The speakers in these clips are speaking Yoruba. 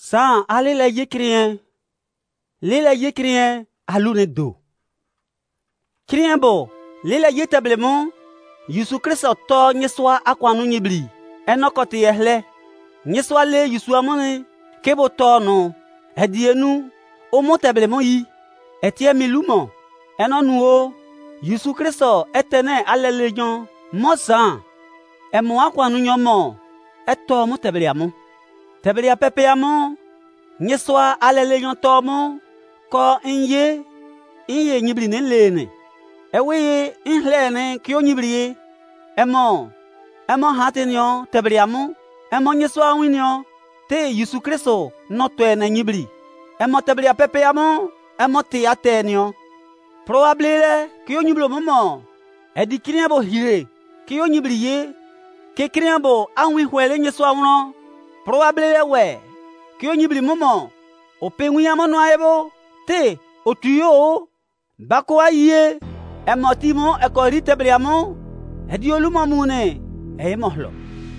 San ale la ye krien. Le la ye krien alune do. Krien bo, le la ye tablemon. Yesu Kristo to nyeswa akwanu nyibli. Enokoti yehle. Nyeswa le Yesu amone kebo to no. Edienu omo tablemon yi. Etie milumo. Enonu o. Yesu Kristo etene alelejon. Mo san. Emo akwanu nyomo. Eto mo tabliamo. Tablia pepeamo. Nyeswa alelejon to mo. Ko inye nyibli nenlene. Ewe inhlene kyo nyibli. Emo hatenyo tabliamo. Emo nyeswa winyo. Te Yesu Kristo noto ene nyibli. Emo tablia pepeamo. Emo te atenyo. Probable kyo nyiblo momo. Edi kriabo hire. Kyo nyibli ye. Ke kriabo anwi hwele nyeswa uno. Probable we. Kyo nyibli momo. Openwi amono aebo. Te otuyo. Bako aye. Emo timo ekori tabliamo. Edi olumo mune. Mohlo.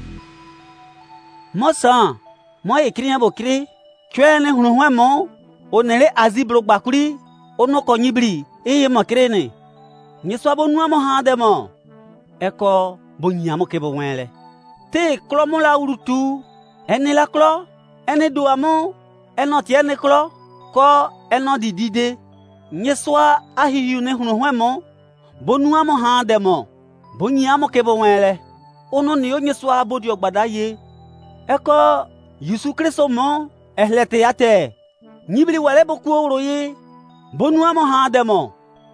Mosan. Mo kriabo kri. Chwene hunuhwemo. Onele aziblo bakuri. Onoko nyibli. Mo krene. Nyeswa bonu amo handemo. Eko bonyamo kebo wele. Te klomo la urutu. Ene la klo. Ene do amo. Eno ti ene klo. Ko eno didide. Nyeswa ahiyu ne hunuhwemo. Bonu amo handemo. Bonyamo kebo wele. Ono ni o nyeswa bodi ogbada ye. Eko Yesu Kristo mo. Ehlete yate. Nyibli wale boku oro ye. Bonu amo handemo.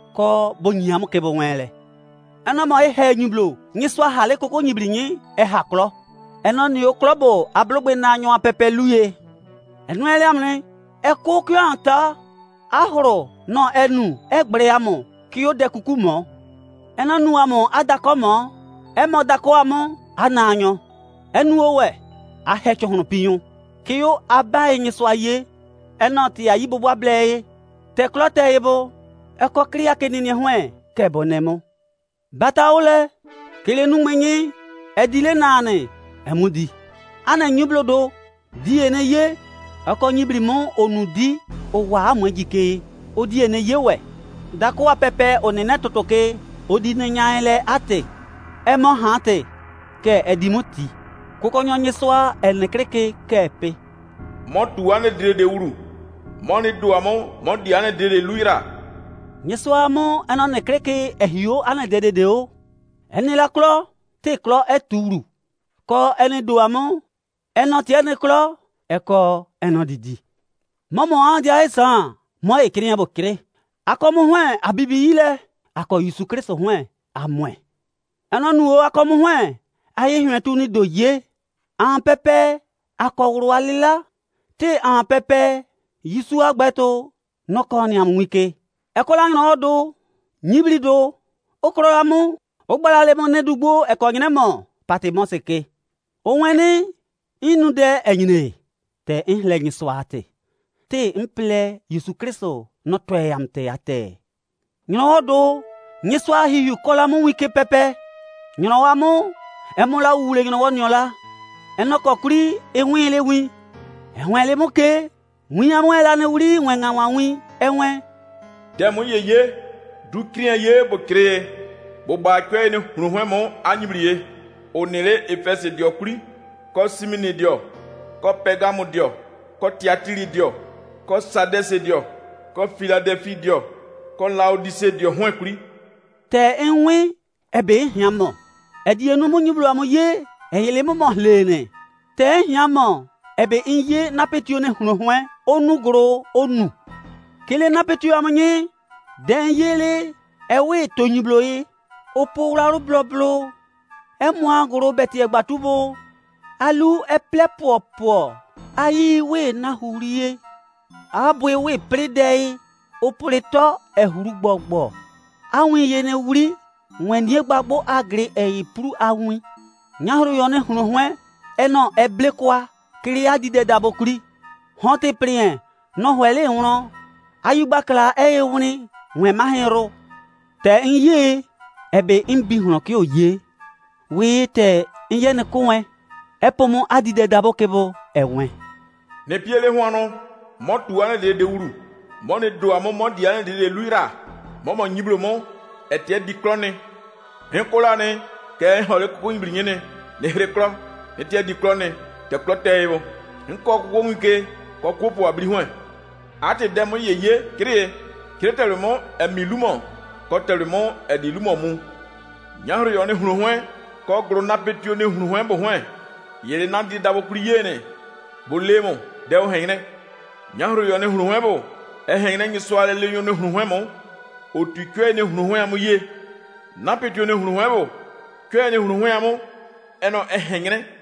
Ko bonyamo kebo wele. Eno mo nyiblo. Nyeswa hale koko nyibli nye. Haklo. Eno ni o klobo ablogbe na nyo apepe luye. Eno ele amne. Eko kyo anta. Ahoro no enu. Egbre amo. Kyo de kuku mo. Eno nu amo adako mo. Emo dako amo. Ananyo. Enu owe. Ahecho hono piyon. Kyo abaye nyeswa ye. Eno ti ayibo wableye. Te klote yebo. Eko kriya kenini hwe. Kebo nemo. Bata ole. Kile numenye. Edile nane. Emudi. Ana nyublo do. Di ene ye. Eko nyibli mon onudi. Owa amwejike. Odi ene ye we. Dako wa pepe onene totoke. Odi ne nyaele ate. Emo hante. Ke edimoti. Koko nyeswa ene kreke kepe. Mo tuane de uru. Mo ni duamo. Mo di ane de luira. Nyeswa mo eno ne kreke ehio ane de o. Ene la klo. Te klo eturu. Ko ene duamo. Eno ti ene klo. Eko eno didi. Momo andi aesan. Mo ekriya bo kre. Ako mo hwen abibi ile. Ako Yesu Kristo hwen amwe. Eno nuo ako mo hwen. Aye hwen tu ni do ye. An pepe. Ako uru alila. Te an pepe. Yesu agbeto. Noko ni amwike. Eko la ngino do. Nyibli do. Okro amu. Ogbala le mo nedugbo. Eko ngine mo. Pate mo seke. Onwene. Inu de enyine. Te inhle nyiswate. Te imple Yesu Kristo. Notwe yamte ate. Ngino do. Nyiswa hiyu kola mu wike pepe. Ngino wamu. Emo la ule ngino wanyola. Enoko kuri. Enwele wi. Enwele muke. Mwela ne uri. Mwenga wanwi. Enwe. Demo ye. Du krien ye bo kreye. Bo ba kwe ni hunuhwemo anyibliye. Onele Efese dio kuri. Ko Simini dio. Ko Pergamo dio. Ko Tiatiri dio. Ko Sadese dio. Ko Philadelphie dio. Ko Laodicea dio hwen kuri. Te enwe ebe hiamo. Edi enu mo nyiblo amo ye. Eyele mo mohlene. Te hiamo. Ebe inye napetio ne hunuhwen. Onu gro onu. Kele napetio amo nye. Den yele. Ewe to nyiblo ye. Opo uraro bloblo. Emwa gro beti egbatubo. Alu eple popo. Ayi we na hurie. Abwe we prede. Opoleto ehuru gbogbo. Awin ye ne wuri. Wenye gbagbo agre pru awin. Nyahru yone hunuhwen. Eno eble kwa. Kiri adide dabokuri. Honte prien. No hwele uno. Ayubakla wuni. Wen mahero. Te inye. Ebe imbi huno ki oye. We te inye ne kowen. Epomo adide dabokebo ewen. ne piele huano mo tuane de wuru mo ne do amo mo diane de luira mo nyiblo mo etie diklone he kolane ke hole ko nyibrinyene ne reklo etie diklone te klotewo nko ko nwike ko kopo abri ho ate demo yeye kiretelemo emilumo ko telemo edilumo mu nyahro yo ne hunu ho ko gro na petio ne hunu ho bo ho yele na di dabo kriyene bolemo de o hene nyahro yo ne hunu ho bo hene nyi so ale le yo ne hunu ho mo otukwe ne hunu ho amu ye na petio ne hunu ho bo kwe ne hunu ho amu eno hene